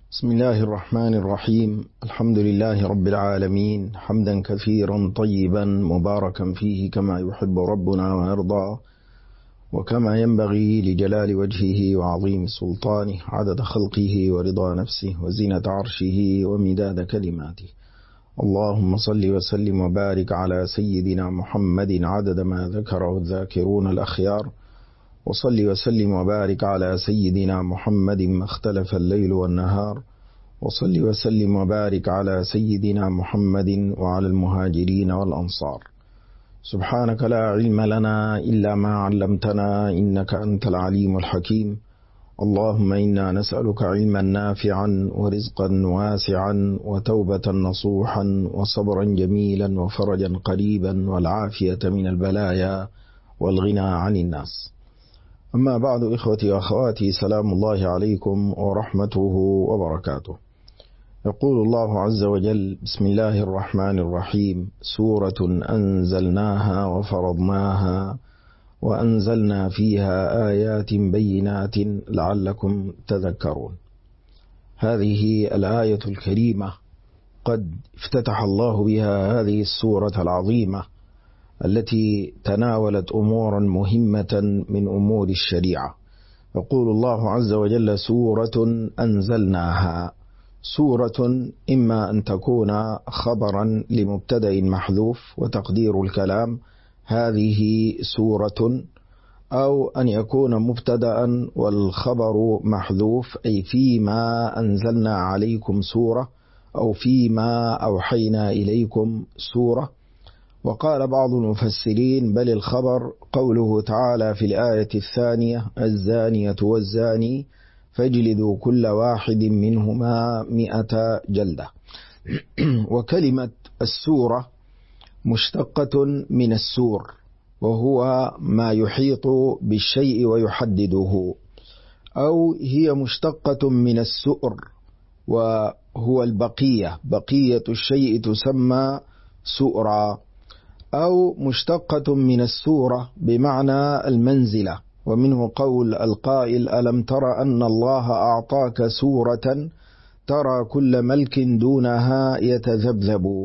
بسم الله الرحمن الرحيم. الحمد لله رب العالمين، حمدا كثيرا طيبا مباركا فيه كما يحب ربنا ويرضى، وكما ينبغي لجلال وجهه وعظيم سلطانه، عدد خلقه ورضا نفسه وزينة عرشه ومداد كلماته. اللهم صل وسلم وبارك على سيدنا محمد عدد ما ذكره الذاكرون الأخيار، وصل وسلم وبارك على سيدنا محمد ما اختلف الليل والنهار، وصل وسلم وبارك على سيدنا محمد وعلى المهاجرين والأنصار. سبحانك لا علم لنا إلا ما علمتنا إنك أنت العليم الحكيم. اللهم إنا نسألك علما نافعا ورزقا واسعا وتوبة نصوحا وصبرا جميلا وفرجا قريبا والعافية من البلايا والغنى عن الناس. أما بعد، إخوتي وأخواتي، سلام الله عليكم ورحمته وبركاته. يقول الله عز وجل: بسم الله الرحمن الرحيم. سورة أنزلناها وفرضناها وأنزلنا فيها آيات بينات لعلكم تذكرون. هذه الآية الكريمة قد افتتح الله بها هذه السورة العظيمة التي تناولت أمورا مهمة من أمور الشريعة. يقول الله عز وجل: سورة أنزلناها. سورة إما أن تكون خبرا لمبتدأ محذوف وتقدير الكلام هذه سورة، أو أن يكون مبتدأ والخبر محذوف، أي فيما أنزلنا عليكم سورة، أو فيما أوحينا إليكم سورة. وقال بعض المفسرين: بل الخبر قوله تعالى في الآية الثانية: الزانية والزاني فاجلدوا كل واحد منهما 100 جلدة. وكلمة السورة مشتقة من السور، وهو ما يحيط بالشيء ويحدده، أو هي مشتقة من السؤر، وهو البقية، بقية الشيء تسمى سؤرا، أو مشتقة من السورة بمعنى المنزلة. ومنه قول القائل: ألم تر أن الله أعطاك سورة ترى كل ملك دونها يتذبذب.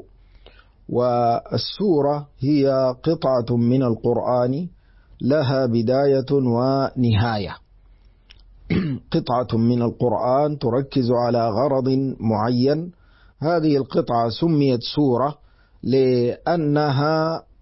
والسورة هي قطعة من القرآن لها بداية ونهاية. قطعة من القرآن تركز على غرض معين. هذه القطعة سميت سورة لأنها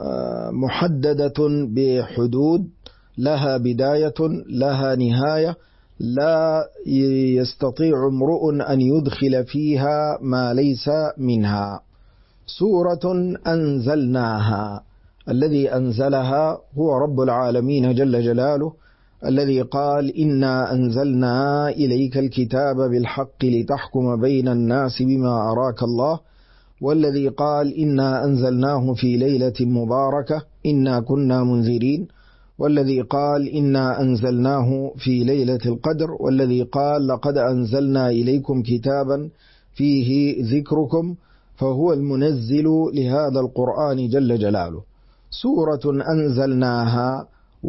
محددة بحدود، لها بداية لها نهاية، لا يستطيع امرؤ أن يدخل فيها ما ليس منها. سورة أنزلناها، الذي أنزلها هو رب العالمين جل جلاله، الذي قال: إنا أنزلنا إليك الكتاب بالحق لتحكم بين الناس بما أراك الله، والذي قال: إنا أنزلناه في ليلة مباركة إنا كنا منذرين، والذي قال: إنا أنزلناه في ليلة القدر، والذي قال: لقد أنزلنا إليكم كتابا فيه ذكركم. فهو المنزل لهذا القرآن جل جلاله. سورة أنزلناها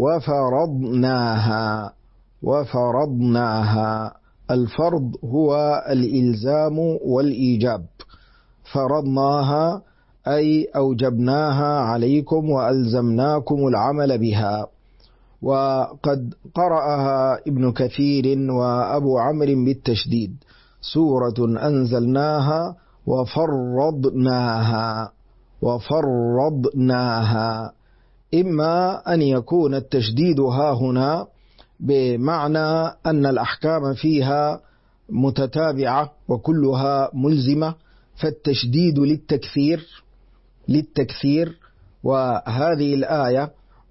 وفرضناها. الفرض هو الإلزام والإيجاب. فرضناها أي أوجبناها عليكم وألزمناكم العمل بها. وقد قرأها ابن كثير وأبو عمرو بالتشديد: سورة أنزلناها وفرضناها. إما أن يكون التشديد ها-هنا بمعنى أن الأحكام فيها متتابعة وكلها ملزمة، فالتشديد للتكثير. وهذه الآية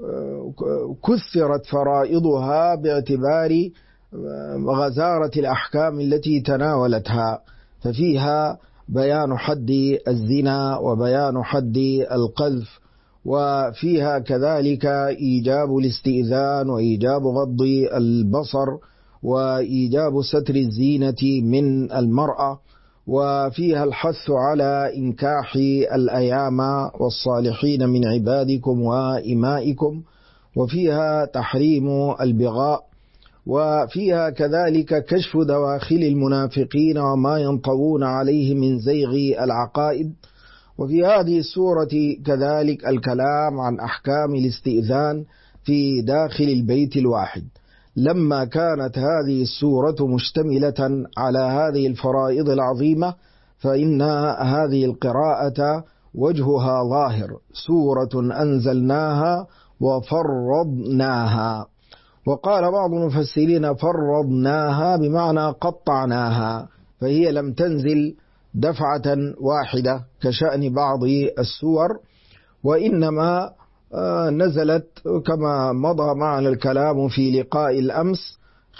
كثرت فرائضها باعتبار غزارة الأحكام التي تناولتها، ففيها بيان حد الزنا وبيان حد القذف، وفيها كذلك إيجاب الاستئذان وإيجاب غض البصر وإيجاب ستر الزينة من المرأة، وفيها الحث على إنكاح الأيام والصالحين من عبادكم وإمائكم، وفيها تحريم البغاء، وفيها كذلك كشف دواخل المنافقين وما ينطوون عليه من زيغ العقائد. وفي هذه السورة كذلك الكلام عن أحكام الاستئذان في داخل البيت الواحد. لما كانت هذه السورة مشتملة على هذه الفرائض العظيمة، فإن هذه القراءة وجهها ظاهر، سورة أنزلناها وفرضناها. وقال بعض المفسرين فرضناها بمعنى قطعناها، فهي لم تنزل دفعة واحدة كشأن بعض السور، وإنما نزلت كما مضى معنا الكلام في لقاء الأمس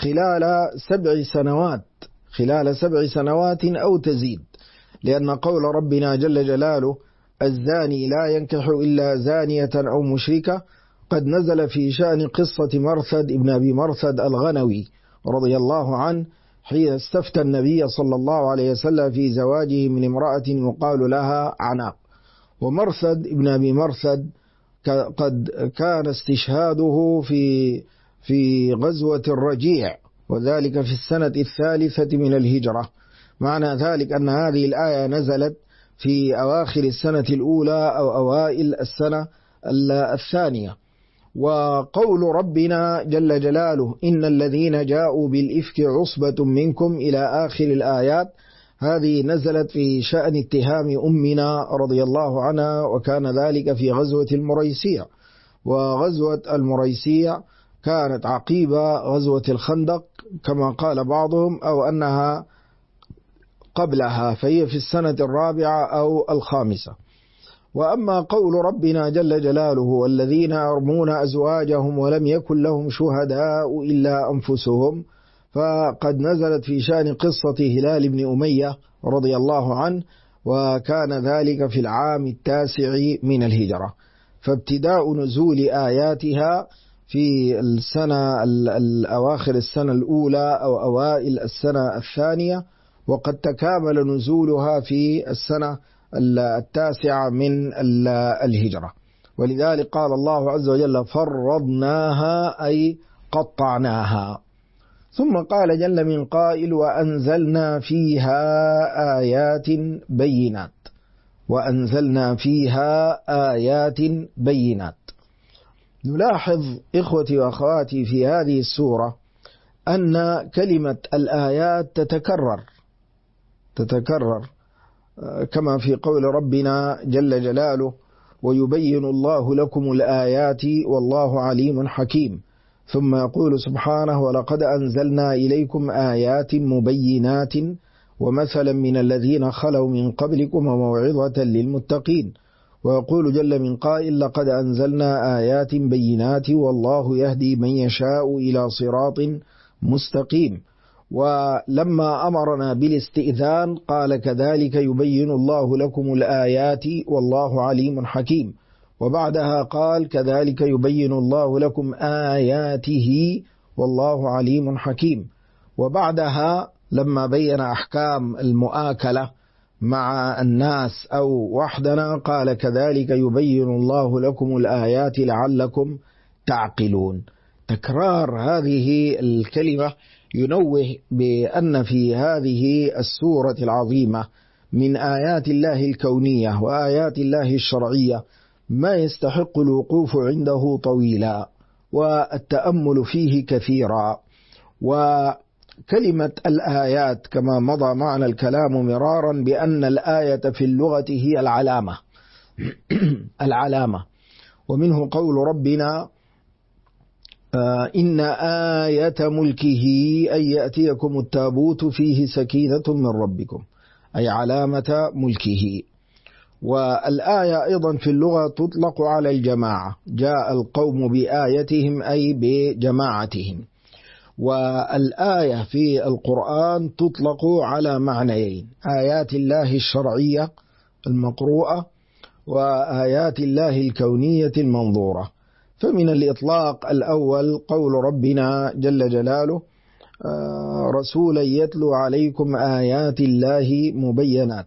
خلال 7 سنوات أو تزيد، لأن قول ربنا جل جلاله الزاني لا ينكح إلا زانية أو مشركة قد نزل في شأن قصة مرثد ابن أبي مرثد الغنوي رضي الله عنه، حين استفتى النبي صلى الله عليه وسلم في زواجه من امرأة يقال لها عناق. ومرثد ابن أبي مرثد قد كان استشهاده في غزوة الرجيع، وذلك في السنة 3 من الهجرة. معنى ذلك أن هذه الآية نزلت في أواخر السنة الأولى أو أوائل السنة الثانية. وقول ربنا جل جلاله إن الذين جاءوا بالإفك عصبة منكم إلى آخر الآيات، هذه نزلت في شأن اتهام أمنا رضي الله عنها، وكان ذلك في غزوة المريسيع. وغزوة المريسيع كانت عقيب غزوة الخندق كما قال بعضهم، أو أنها قبلها، فهي في السنة 4 أو 5. وأما قول ربنا جل جلاله والذين يرمون أزواجهم ولم يكن لهم شهداء إلا أنفسهم، فقد نزلت في شأن قصة هلال بن أمية رضي الله عنه، وكان ذلك في العام 9 من الهجرة. فابتداء نزول آياتها في السنة الأواخر السنة الأولى أو أوائل السنة الثانية، وقد تكامل نزولها في السنة 9 من الهجرة. ولذلك قال الله عز وجل فرضناها أي قطعناها. ثم قال جل من قائل وأنزلنا فيها آيات بينات. نلاحظ إخوتي وأخواتي في هذه السورة أن كلمة الآيات تتكرر كما في قول ربنا جل جلاله ويبين الله لكم الآيات والله عليم حكيم. ثم يقول سبحانه ولقد أنزلنا إليكم آيات مبينات ومثلا من الذين خلوا من قبلكم وموعظة للمتقين. ويقول جل من قائل لقد أنزلنا آيات بينات والله يهدي من يشاء إلى صراط مستقيم. ولما أمرنا بالاستئذان قال كذلك يبين الله لكم الآيات والله عليم حكيم. وبعدها قال كذلك يبين الله لكم آياته والله عليم حكيم. وبعدها لما بين أحكام المؤاكلة مع الناس أو وحدنا قال كذلك يبين الله لكم الآيات لعلكم تعقلون. تكرار هذه الكلمة ينوه بأن في هذه السورة العظيمة من آيات الله الكونية وآيات الله الشرعية ما يستحق الوقوف عنده طويلا والتأمل فيه كثيرا. وكلمة الآيات كما مضى معنا الكلام مرارا بأن الآية في اللغة هي العلامة. ومنه قول ربنا إن آية ملكه أن يأتيكم التابوت فيه سكينة من ربكم، أي علامة ملكه. والآية أيضا في اللغة تطلق على الجماعة، جاء القوم بآيتهم أي بجماعتهم. والآية في القرآن تطلق على معنيين: آيات الله الشرعية المقروءة وآيات الله الكونية المنظورة. فمن الإطلاق الأول قول ربنا جل جلاله رسولا يتلو عليكم آيات الله مبينات،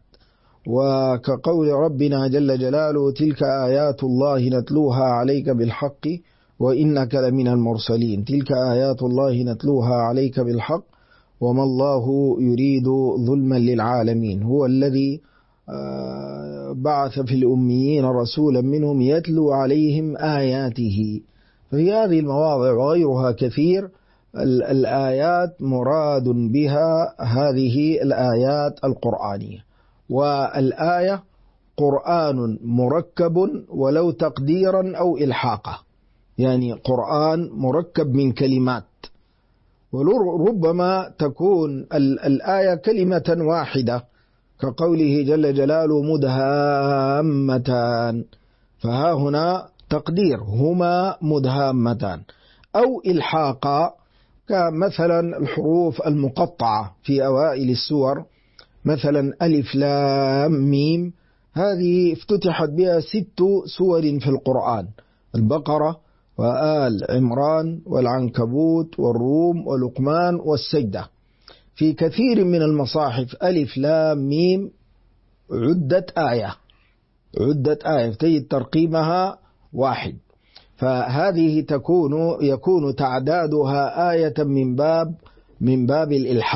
وكقول ربنا جل جلاله تلك آيات الله نتلوها عليك بالحق وإنك لمن المرسلين. تلك آيات الله نتلوها عليك بالحق وما الله يريد ظلما للعالمين. هو الذي بعث في الأميين رسولا منهم يتلو عليهم آياته. ففي هذه المواضع وغيرها كثير الآيات مراد بها هذه الآيات القرآنية. والآية قرآن مركب ولو تقديرا أو إلحاقا، يعني قرآن مركب من كلمات، وربما تكون الآية كلمة واحدة كقوله جل جلاله مدهامتان، فها هنا تقدير هما مدهامتان، أو إلحاقا كمثلا الحروف المقطعة في أوائل السور، مثلا ألف لام ميم، هذه افتتحت بها 6 سور في القرآن: البقرة وآل عمران والعنكبوت والروم ولقمان والسجدة. في كثير من المصاحف ألف لام ميم عدة آية تجد ترقيمها 1، فهذه يكون تعدادها آية من باب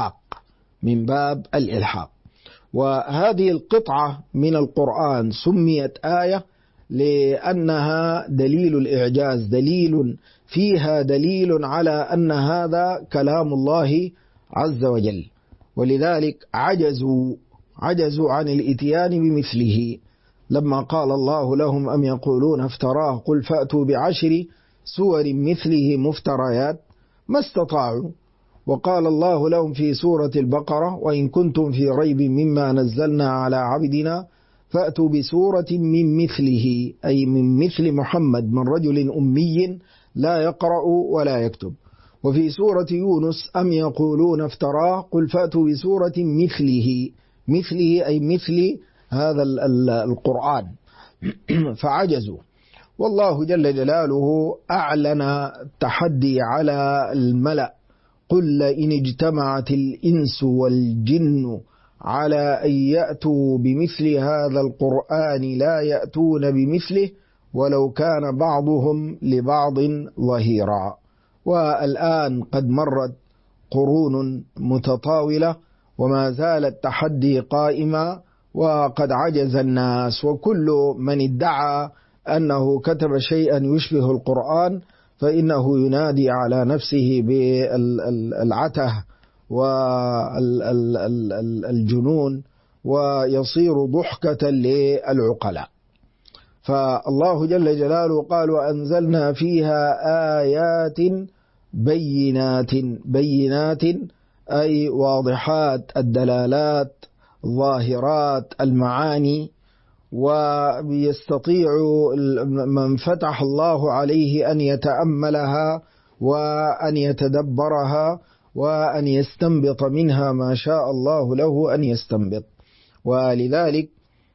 الإلحاق. وهذه القطعة من القرآن سميت آية لأنها دليل الإعجاز، فيها دليل على أن هذا كلام الله عز وجل، ولذلك عجزوا عن الإتيان بمثله. لما قال الله لهم أم يقولون افتراه قل فأتوا ب10 سور مثله مفتريات ما استطاعوا. وقال الله لهم في سورة البقرة وإن كنتم في ريب مما نزلنا على عبدنا فأتوا بسورة من مثله، أي من مثل محمد، من رجل أمي لا يقرأ ولا يكتب. وفي سورة يونس أم يقولون افتراه قل فأتوا بسورة مثله أي مثل هذا القرآن فعجزوا. والله جل جلاله أعلن التحدي على الملأ: قل إن اجتمعت الإنس والجن على أن يأتوا بمثل هذا القرآن لا يأتون بمثله ولو كان بعضهم لبعض ظهيرا. والآن قد مرت قرون متطاولة وما زال التحدي قائما، وقد عجز الناس، وكل من ادعى أنه كتب شيئا يشبه القرآن فإنه ينادي على نفسه بالعته والجنون ويصير ضحكة للعقلاء. فالله جل جلاله قال وأنزلنا فيها آيات بينات أي واضحات الدلالات ظاهرات المعاني، ويستطيع من فتح الله عليه أن يتأملها وأن يتدبرها وأن يستنبط منها ما شاء الله له أن يستنبط. ولذلك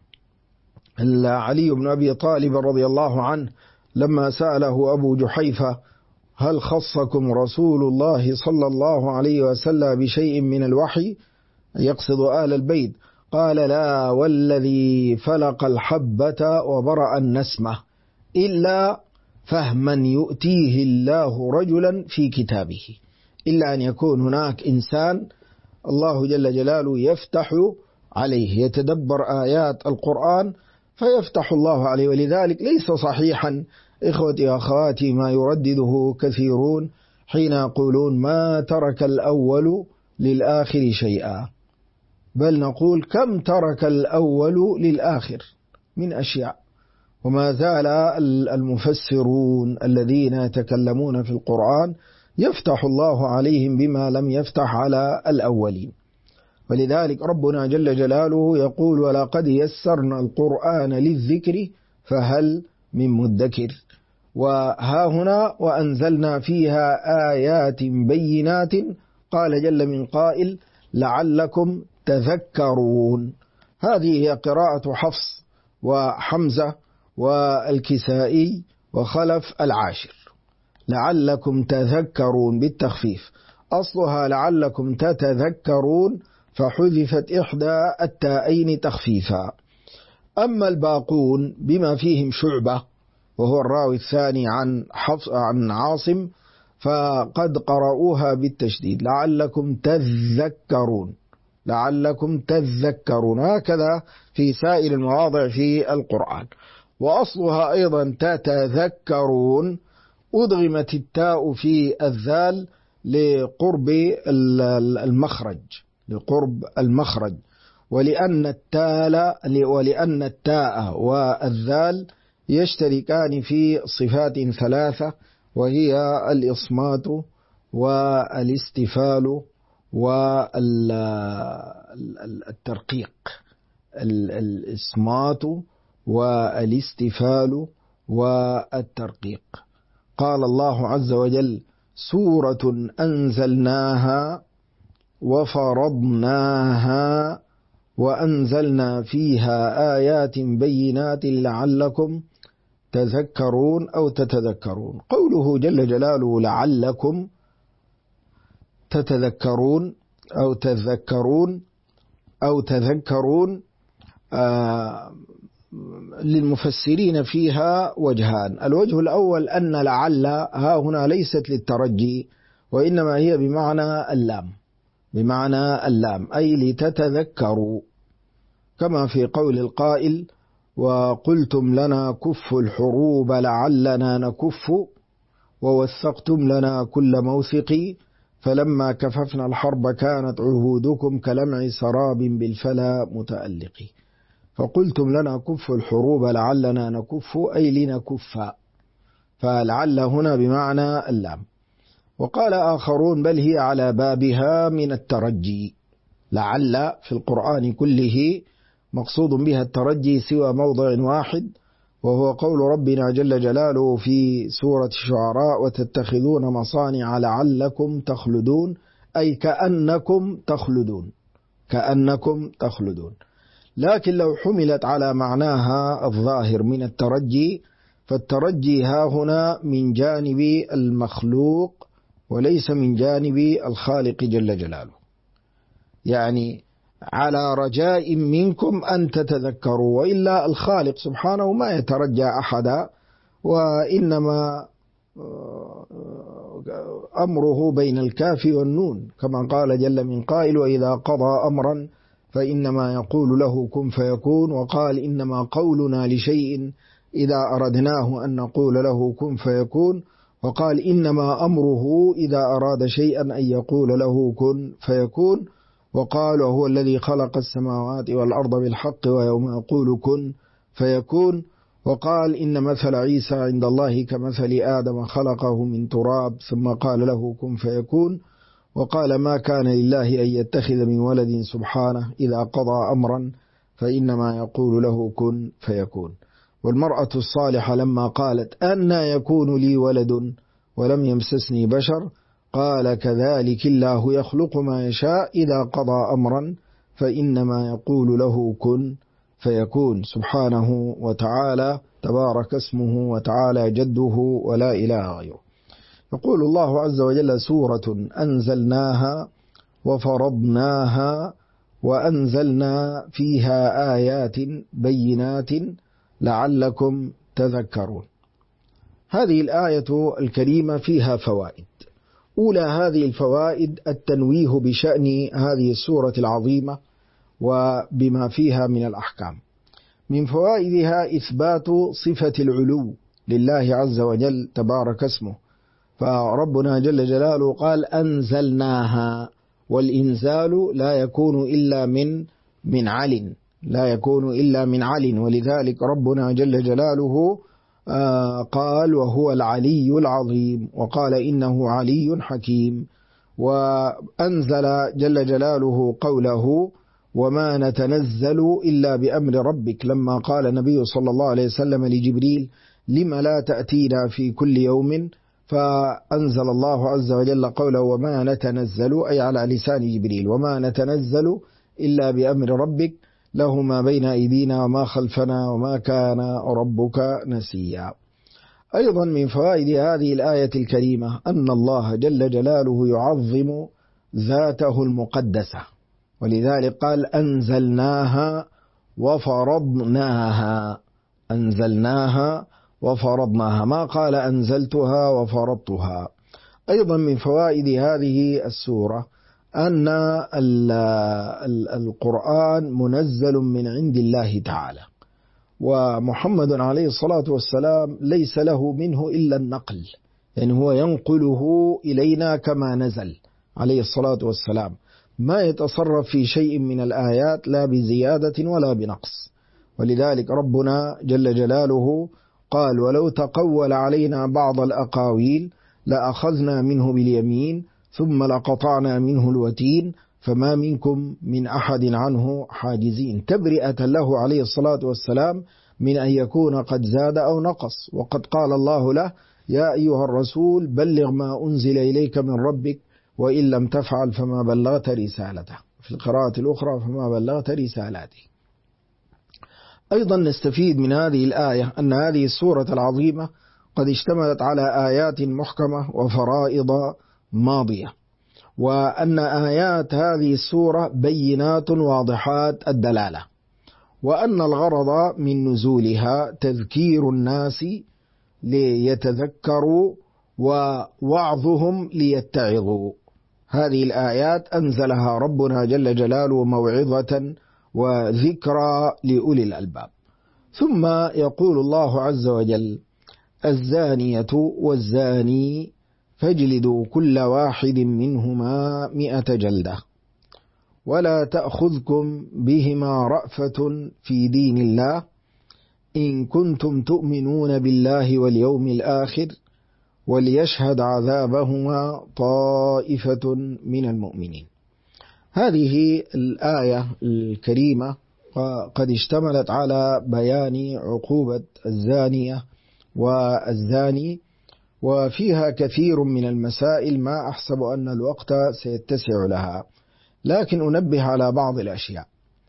علي بن أبي طالب رضي الله عنه لما سأله أبو جحيفة هل خصكم رسول الله صلى الله عليه وسلم بشيء من الوحي، يقصد آل البيت، قال لا والذي فلق الحبة وبرأ النسمة إلا فهما يؤتيه الله رجلا في كتابه، إلا أن يكون هناك إنسان الله جل جلاله يفتح عليه يتدبر آيات القرآن فيفتح الله عليه. ولذلك ليس صحيحا إخوتي وأخواتي ما يردده كثيرون حين يقولون ما ترك الأول للآخر شيئا، بل نقول كم ترك الأول للآخر من أشياء. وما زال المفسرون الذين يتكلمون في القرآن يفتح الله عليهم بما لم يفتح على الأولين. ولذلك ربنا جل جلاله يقول ولقد يسرنا القرآن للذكر فهل من مدكر. وها هنا وأنزلنا فيها آيات بينات، قال جل من قائل لعلكم تذكرون. هذه هي قراءة حفص وحمزة والكسائي وخلف العاشر، لعلكم تذكرون بالتخفيف، أصلها لعلكم تتذكرون فحذفت إحدى التاءين تخفيفا. أما الباقون بما فيهم شعبة وهو الراوي الثاني عن عاصم، فقد قرأوها بالتشديد لعلكم تذكرون، لعلكم تذكرون، هكذا في سائر المواضع في القرآن. وأصلها أيضا تتذكرون، أدغمت التاء في الذال لقرب المخرج، لقرب المخرج، ولأن التاء والذال يشتركان في صفات ثلاثة، وهي الإصمات والاستفال والترقيق. الإصمات والاستفال والترقيق. قال الله عز وجل: سورة أنزلناها وفرضناها وأنزلنا فيها آيات بينات لعلكم تذكرون أو تتذكرون. قوله جل جلاله لعلكم تتذكرون أو تذكرون أو تذكرون، للمفسرين فيها وجهان. الوجه الأول أن لعل ها هنا ليست للترجي، وإنما هي بمعنى اللام، بمعنى اللام، أي لتتذكروا، كما في قول القائل: وقلتم لنا كف الحروب لعلنا نكف ووثقتم لنا كل موثق فلما كففنا الحرب كانت عهودكم كلمع سراب بالفلا متألق. فقلتم لنا كف الحروب لعلنا نكف أي لنكف، فلعل هنا بمعنى اللام. وقال آخرون: بل هي على بابها من الترجي. لعل في القرآن كله مقصود بها الترجي سوى موضع واحد، وهو قول ربنا جل جلاله في سورة الشعراء: وتتخذون مصانع لعلكم تخلدون، أي كأنكم تخلدون، كأنكم تخلدون. لكن لو حملت على معناها الظاهر من الترجي، فالترجي ها هنا من جانب المخلوق وليس من جانب الخالق جل جلاله، يعني على رجاء منكم أن تتذكروا، وإلا الخالق سبحانه ما يترجى أحدا، وإنما أمره بين الكاف والنون، كما قال جل من قائل: وإذا قضى أمرا فإنما يقول له كن فيكون، وقال: إنما قولنا لشيء إذا أردناه أن نقول له كن فيكون، وقال: إنما أمره إذا أراد شيئا أن يقول له كن فيكون، وقال: وهو الذي خلق السماوات والأرض بالحق ويوم يقول كن فيكون، وقال: إن مثل عيسى عند الله كمثل آدم خلقه من تراب ثم قال له كن فيكون، وقال: ما كان لله أن يتخذ من ولد سبحانه إذا قضى أمرا فإنما يقول له كن فيكون. والمرأة الصالحة لما قالت: أنى يكون لي ولد ولم يمسسني بشر، قال: كذلك الله يخلق ما يشاء إذا قضى أمرا فإنما يقول له كن فيكون. سبحانه وتعالى، تبارك اسمه وتعالى جده ولا إله غيره. يقول الله عز وجل: سورة أنزلناها وفرضناها وأنزلنا فيها آيات بينات لعلكم تذكرون. هذه الآية الكريمة فيها فوائد. أولى هذه الفوائد التنويه بشأن هذه السورة العظيمة وبما فيها من الأحكام. من فوائدها إثبات صفة العلو لله عز وجل تبارك اسمه، فربنا جل جلاله قال: أنزلناها، والإنزال لا يكون إلا من عل، لا يكون إلا من عل، ولذلك ربنا جل جلاله قال: وهو العلي العظيم، وقال: إنه علي حكيم. وأنزل جل جلاله قوله: وما نتنزل إلا بأمر ربك، لما قال النبي صلى الله عليه وسلم لجبريل: لما لا تأتينا في كل يوم؟ فأنزل الله عز وجل قوله: وما نتنزل، أي على لسان جبريل: وما نتنزل إلا بأمر ربك له ما بين أيدينا وما خلفنا وما كان ربك نسيا. أيضا من فوائد هذه الآية الكريمة أن الله جل جلاله يعظم ذاته المقدسة، ولذلك قال: أنزلناها وفرضناها، أنزلناها وفرضناها، ما قال أنزلتها وفرضتها. أيضا من فوائد هذه السورة أن القرآن منزل من عند الله تعالى، ومحمد عليه الصلاة والسلام ليس له منه إلا النقل، يعني هو ينقله إلينا كما نزل عليه الصلاة والسلام، ما يتصرف في شيء من الآيات لا بزيادة ولا بنقص. ولذلك ربنا جل جلاله قال: ولو تقول علينا بعض الأقاويل لأخذنا منه باليمين ثم لقطعنا منه الوتين فما منكم من أحد عنه حاجزين، تبرئة له عليه الصلاة والسلام من أن يكون قد زاد أو نقص. وقد قال الله له: يا أيها الرسول بلغ ما أنزل إليك من ربك وإن لم تفعل فما بلغت رسالته، في القراءة الأخرى فما بلغت رسالاته. أيضا نستفيد من هذه الآية أن هذه السورة العظيمة قد اشتملت على آيات محكمة وفرائض ماضية، وأن آيات هذه السورة بينات واضحات الدلالة، وأن الغرض من نزولها تذكير الناس ليتذكروا ووعظهم ليتعظوا. هذه الآيات أنزلها ربنا جل جلاله موعظة وذكرى لأولي الألباب. ثم يقول الله عز وجل: الزانية والزاني فاجلدوا كل واحد منهما 100 جلدة ولا تأخذكم بهما رأفة في دين الله إن كنتم تؤمنون بالله واليوم الآخر وليشهد عذابهما طائفة من المؤمنين. هذه الآية الكريمة قد اشتملت على بيان عقوبة الزانية والزاني، وفيها كثير من المسائل ما أحسب أن الوقت سيتسع لها، لكن أنبه على بعض الأشياء.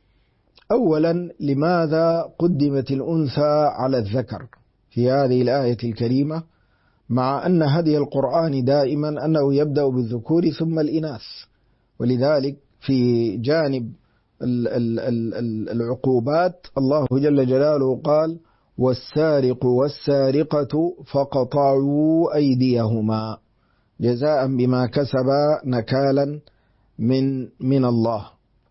أولا، لماذا قدمت الأنثى على الذكر في هذه الآية الكريمة، مع أن هدي القرآن دائما أنه يبدأ بالذكور ثم الإناث؟ ولذلك في جانب العقوبات الله جل جلاله قال: والسارق والسارقة فقطعوا أيديهما جزاء بما كسبا نكالا من الله.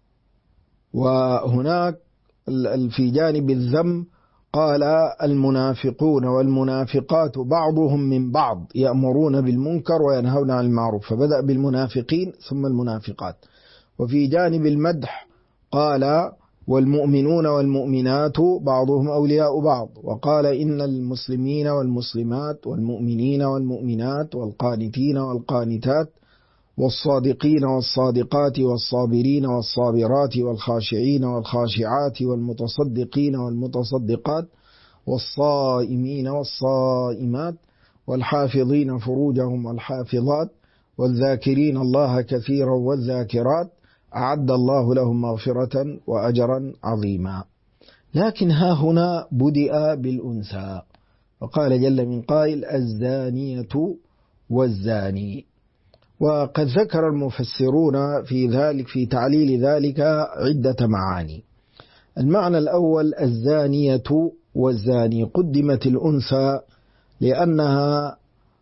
وهناك في جانب الذم قال: المنافقون والمنافقات بعضهم من بعض يأمرون بالمنكر وينهون عن المعروف، فبدأ بالمنافقين ثم المنافقات. وفي جانب المدح قال: والمؤمنون والمؤمنات بعضهم أولياء بعض، وقال: إن المسلمين والمسلمات والمؤمنين والمؤمنات والقانتين والقانتات والصادقين والصادقات والصابرين والصابرات والخاشعين والخاشعات والمتصدقين والمتصدقات والصائمين والصائمات والحافظين فروجهم والحافظات والذاكرين الله كثيرا والذاكرات أعد الله لهم مغفرة وأجرا عظيما. لكن ها هنا بدأ بالأنثى، وقال جل من قائل: الزانية والزاني. وقد ذكر المفسرون في ذلك في تعليل ذلك عدة معاني. المعنى الأول: الزانية والزاني قدمت الأنثى لأنها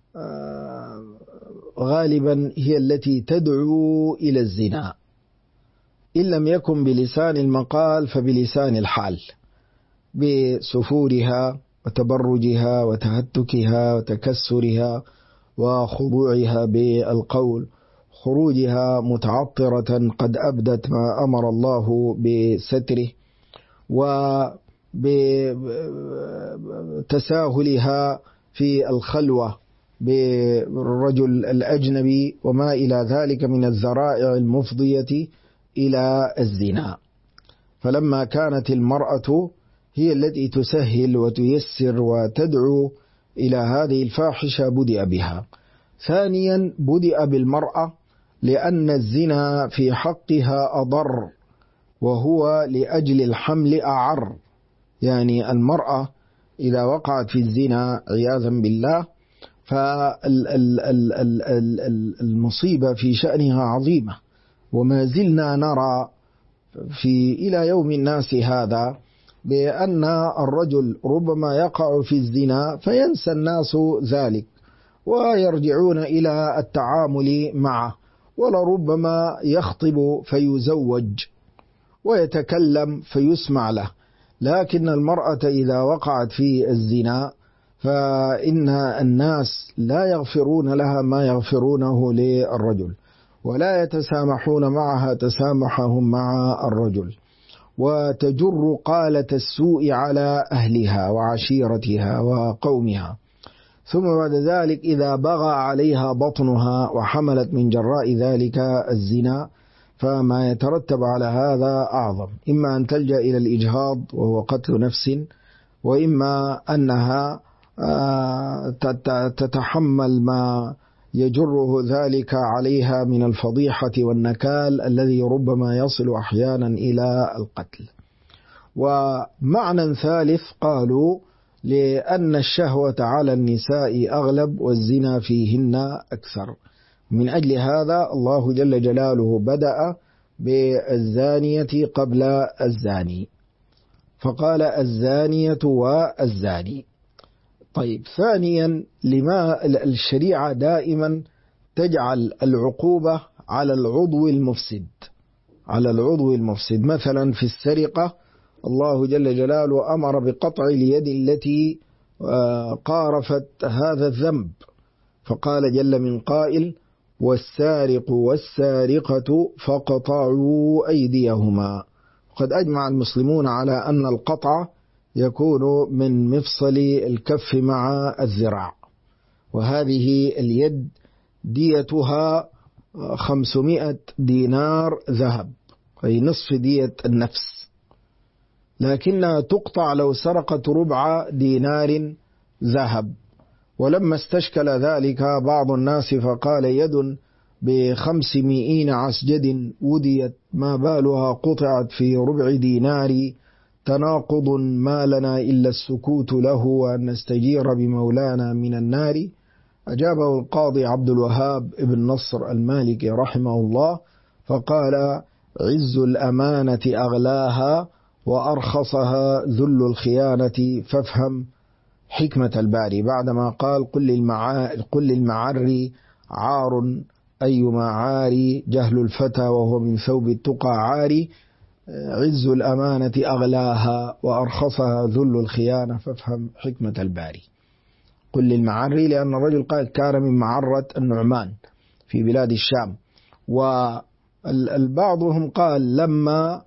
غالبا هي التي تدعو إلى الزنا، إن لم يكن بلسان المقال فبلسان الحال، بسفورها وتبرجها وتهتكها وتكسرها وخضوعها بالقول، خروجها متعطرة قد أبدت ما أمر الله بستره، وبتساهلها في الخلوة بالرجل الأجنبي وما إلى ذلك من الذرائع المفضية إلى الزنا. فلما كانت المرأة هي التي تسهل وتيسر وتدعو إلى هذه الفاحشة بدأ بها. ثانيا، بدأ بالمرأة لأن الزنا في حقها أضر، وهو لأجل الحمل أعر، يعني المرأة إذا وقعت في الزنا عياذا بالله فالمصيبة في شأنها عظيمة. وما زلنا نرى إلى يوم الناس هذا بأن الرجل ربما يقع في الزنا فينسى الناس ذلك ويرجعون إلى التعامل معه، ولربما يخطب فيزوج ويتكلم فيسمع له. لكن المرأة إذا وقعت في الزنا فإن الناس لا يغفرون لها ما يغفرونه للرجل، ولا يتسامحون معها تسامحهم مع الرجل، وتجر قالة السوء على أهلها وعشيرتها وقومها. ثم بعد ذلك إذا بغى عليها بطنها وحملت من جراء ذلك الزنا، فما يترتب على هذا أعظم، إما أن تلجأ إلى الإجهاض وهو قتل نفس، وإما أنها تتحمل ما يجره ذلك عليها من الفضيحة والنكال الذي ربما يصل أحيانا إلى القتل. ومعنى ثالث قالوا لأن الشهوة على النساء أغلب والزنا فيهن أكثر. من أجل هذا الله جل جلاله بدأ بالزانية قبل الزاني، فقال الزانية والزاني. طيب، ثانيا، لما الشريعة دائما تجعل العقوبة على العضو المفسد، على العضو المفسد. مثلا في السرقة الله جل جلاله أمر بقطع اليد التي قارفت هذا الذنب، فقال جل من قائل والسارق والسارقة فاقطعوا أيديهما. قد أجمع المسلمون على أن القطع يكون من مفصل الكف مع الذراع، وهذه اليد ديتها 500 دينار ذهب، أي نصف دية النفس، لكنها تقطع لو سرقت ربع دينار ذهب. ولما استشكل ذلك بعض الناس فقال يد ب500 عسجد وديت ما بالها قطعت في ربع دينار، تناقض ما لنا إلا السكوت له وأن نستجير بمولانا من النار. أجابه القاضي عبد الوهاب ابن نصر المالكي رحمه الله فقال عز الأمانة أغلاها وأرخصها ذل الخيانة، فافهم حكمة الباري، بعدما قال قل للمعري عار أيما عاري جهل الفتى وهو من ثوب التقى عاري، عز الأمانة أغلاها وأرخصها ذل الخيانة، فافهم حكمة الباري. قل للمعري لأن الرجل كان من معرة النعمان في بلاد الشام، وبعضهم قال لما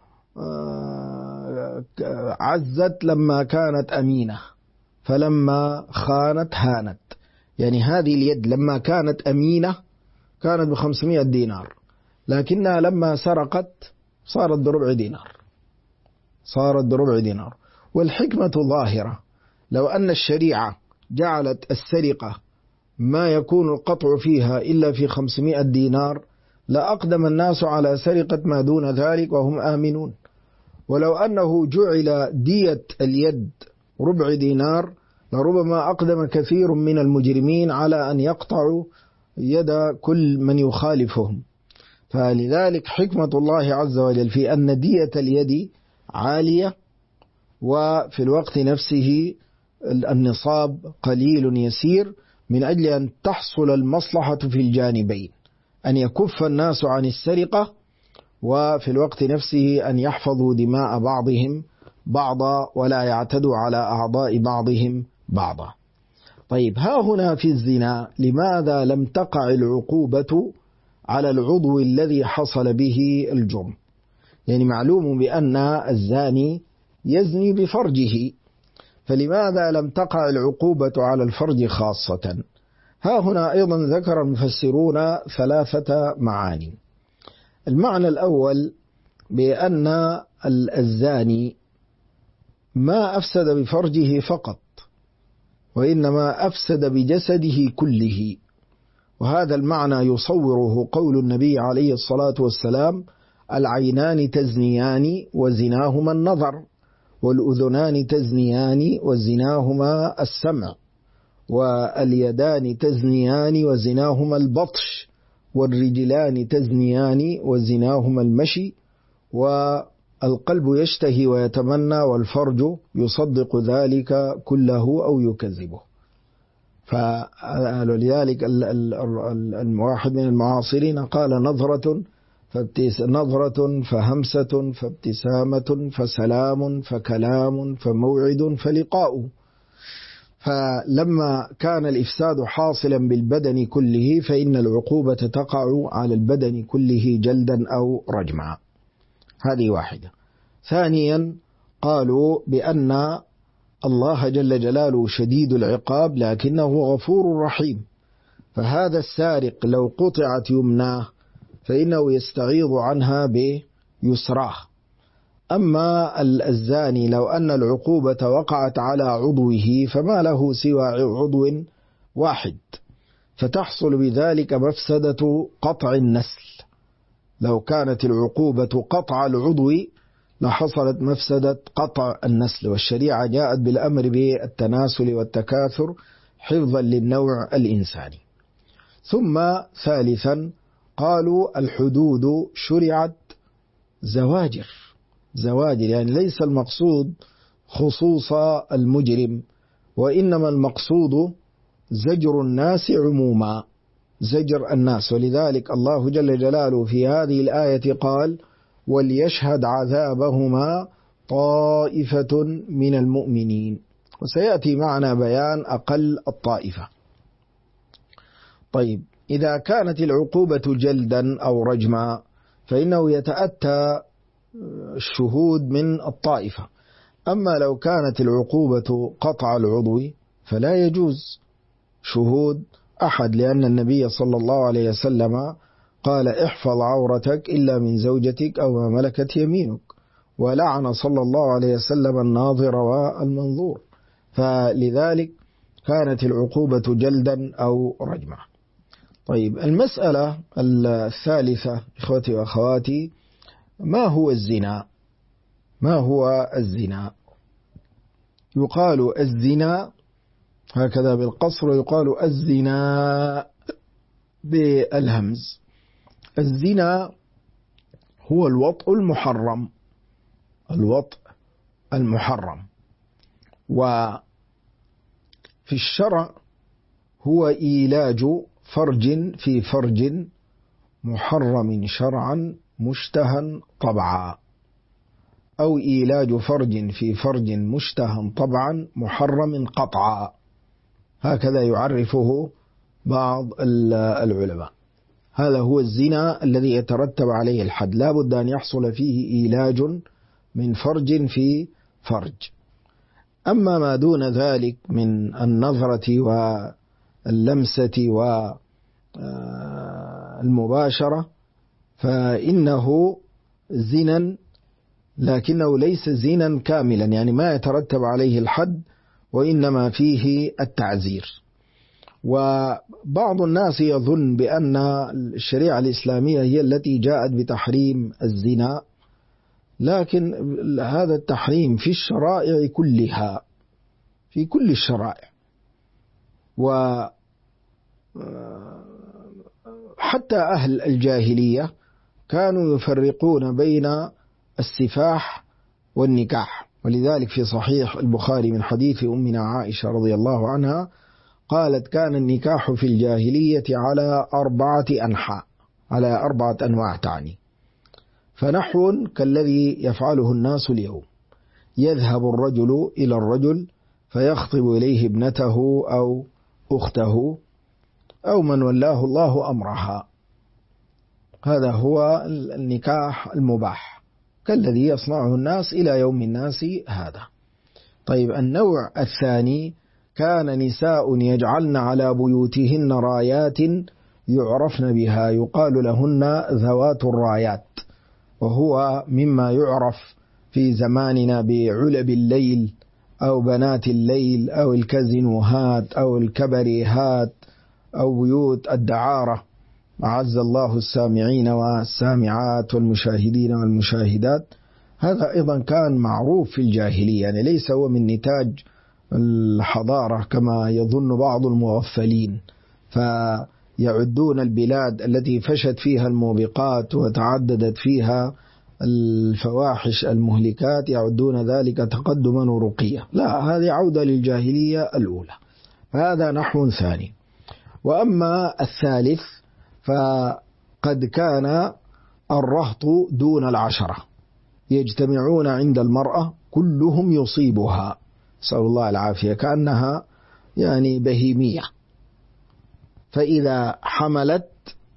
عزت لما كانت أمينة، فلما خانت هانت. يعني هذه اليد لما كانت أمينة كانت ب500 دينار، لكنها لما سرقت صارت بربع دينار، صارت بربع دينار. والحكمة ظاهرة، لو أن الشريعة جعلت السرقة ما يكون القطع فيها إلا في 500 دينار لأقدم الناس على سرقة ما دون ذلك وهم آمنون. ولو أنه جعل دية اليد ربع دينار لربما أقدم كثير من المجرمين على أن يقطعوا يد كل من يخالفهم. فلذلك حكمة الله عز وجل في أن دية اليد عالية، وفي الوقت نفسه النصاب قليل يسير، من أجل أن تحصل المصلحة في الجانبين، أن يكف الناس عن السرقة، وفي الوقت نفسه أن يحفظوا دماء بعضهم بعضا ولا يعتدوا على أعضاء بعضهم بعضا. طيب، ها هنا في الزنا لماذا لم تقع العقوبة على العضو الذي حصل به الجرم؟ يعني معلوم بأن الزاني يزني بفرجه، فلماذا لم تقع العقوبة على الفرج خاصة؟ ها هنا أيضا ذكر المفسرون 3 معاني. المعنى الأول بأن الزاني ما أفسد بفرجه فقط، وإنما أفسد بجسده كله، وهذا المعنى يصوره قول النبي عليه الصلاة والسلام العينان تزنيان وزناهما النظر، والأذنان تزنيان وزناهما السمع، واليدان تزنيان وزناهما البطش، والرجلان تزنيان وزناهما المشي، القلب يشتهي ويتمنى والفرج يصدق ذلك كله أو يكذبه. فلذلك الواحد من المعاصرين قال نظرة فهمسة فابتسامة فسلام فكلام فموعد فلقاء. فلما كان الإفساد حاصلا بالبدن كله فإن العقوبة تقع على البدن كله جلدا أو رجما. هذه واحدة. ثانيا قالوا بأن الله جل جلاله شديد العقاب لكنه غفور رحيم، فهذا السارق لو قطعت يمناه فإنه يستعيض عنها بيسراه. أما الزاني لو أن العقوبة وقعت على عضوه فما له سوى عضو واحد، فتحصل بذلك مفسدة قطع النسل. لو كانت العقوبة قطع العضو لحصلت مفسدة قطع النسل، والشريعة جاءت بالأمر بالتناسل والتكاثر حفظا للنوع الإنساني. ثم ثالثا قالوا الحدود شرعت زواجر، يعني ليس المقصود خصوص المجرم، وإنما المقصود زجر الناس عموما، زجر الناس. ولذلك الله جل جلاله في هذه الآية قال وليشهد عذابهما طائفة من المؤمنين، وسيأتي معنا بيان أقل الطائفة. طيب إذا كانت العقوبة جلدا أو رجما فإنه يتأتى الشهود من الطائفة. أما لو كانت العقوبة قطع العضو فلا يجوز شهود أحد، لأن النبي صلى الله عليه وسلم قال احفظ عورتك إلا من زوجتك أو ما ملكت يمينك، ولعن صلى الله عليه وسلم الناظر والمنظور. فلذلك كانت العقوبة جلدا أو رجما. طيب المسألة الثالثة إخوتي وأخواتي، ما هو الزنا؟ ما هو الزنا؟ يقال الزنا هكذا بالقصر، ويقال الزنا بالهمز. الزنا هو الوطء المحرم، الوطء المحرم، وفي الشرع هو إيلاج فرج في فرج محرم شرعا مشتهى طبعا، أو إيلاج فرج في فرج مشتهى طبعا محرم قطعا، هكذا يعرفه بعض العلماء. هذا هو الزنا الذي يترتب عليه الحد، لا بد أن يحصل فيه إيلاج من فرج في فرج. أما ما دون ذلك من النظرة واللمسة والمباشرة فإنه زنا، لكنه ليس زنا كاملا، يعني ما يترتب عليه الحد وإنما فيه التعزير. وبعض الناس يظن بأن الشريعة الإسلامية هي التي جاءت بتحريم الزنا، لكن هذا التحريم في الشرائع كلها، في كل الشرائع، وحتى أهل الجاهلية كانوا يفرقون بين السفاح والنكاح. ولذلك في صحيح البخاري من حديث أمنا عائشة رضي الله عنها قالت كان النكاح في الجاهلية على 4 أنحاء، على 4 أنواع تعني، فنحو كالذي يفعله الناس اليوم، يذهب الرجل إلى الرجل فيخطب إليه ابنته أو أخته أو من ولاه الله أمرها، هذا هو النكاح المباح كالذي يصنعه الناس إلى يوم الناس هذا. طيب النوع الثاني كان نساء يجعلن على بيوتهن رايات يعرفن بها، يقال لهن ذوات الرايات، وهو مما يعرف في زماننا بعلب الليل أو بنات الليل أو الكازينوهات أو الكبريهات أو بيوت الدعارة، أعز الله السامعين والسامعات والمشاهدين والمشاهدات. هذا أيضا كان معروف في الجاهلية، يعني ليس هو من نتاج الحضارة كما يظن بعض المغفلين، فيعدون البلاد التي فشت فيها الموبقات وتعددت فيها الفواحش المهلكات يعدون ذلك تقدما ورقيا. لا، هذه عودة للجاهلية الأولى، هذا نحو ثاني. وأما الثالث فقد كان الرهط دون العشرة يجتمعون عند المرأة كلهم يصيبها، نسأل الله العافية، كأنها يعني بهيمية، فإذا حملت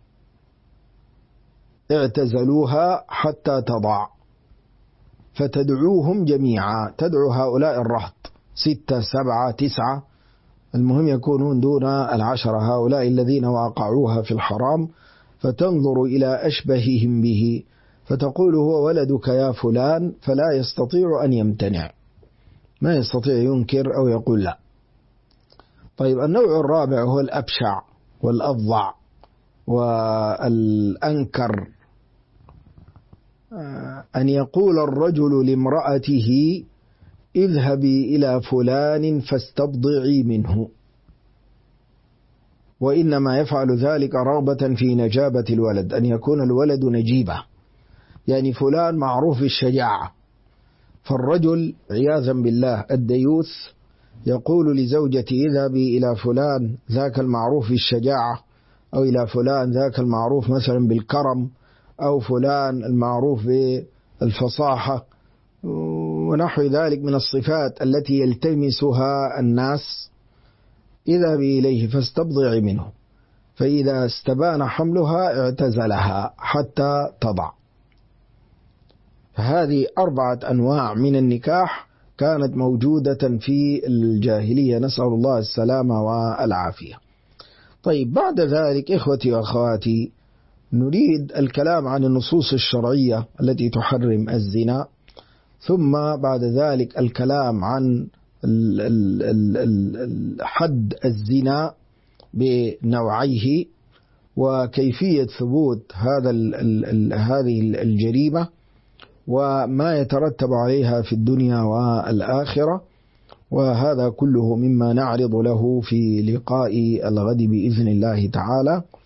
اعتزلوها حتى تضع، فتدعوهم جميعا، تدعو هؤلاء الرهط 6 7 9، المهم يكونون دون العشرة، هؤلاء الذين وقعوها في الحرام، فتنظر إلى أشبههم به فتقول هو ولدك يا فلان، فلا يستطيع أن يمتنع، ما يستطيع ينكر أو يقول لا. طيب، النوع الرابع هو الأبشع والأفظع والأنكر، أن يقول الرجل لامرأته اذهبي إلى فلان فاستبضعي منه، وإنما يفعل ذلك رغبة في نجابة الولد، أن يكون الولد نجيبة، يعني فلان معروف الشجاعة، فالرجل عياذا بالله الديوث يقول لزوجتي اذهبي إلى فلان ذاك المعروف بالشجاعة، أو إلى فلان ذاك المعروف مثلا بالكرم، أو فلان المعروف بالفصاحة ونحو ذلك من الصفات التي يلتمسها الناس، اذهبي إليه فاستبضعي منه، فإذا استبان حملها اعتزلها حتى تضع. هذه 4 أنواع من النكاح كانت موجودة في الجاهلية، نسأل الله السلامة والعافية. طيب، بعد ذلك إخوتي وأخواتي نريد الكلام عن النصوص الشرعية التي تحرم الزنا، ثم بعد ذلك الكلام عن حد الزنا بنوعيه، وكيفية ثبوت هذه الجريمة، وما يترتب عليها في الدنيا والآخرة، وهذا كله مما نعرض له في لقاء الغد بإذن الله تعالى.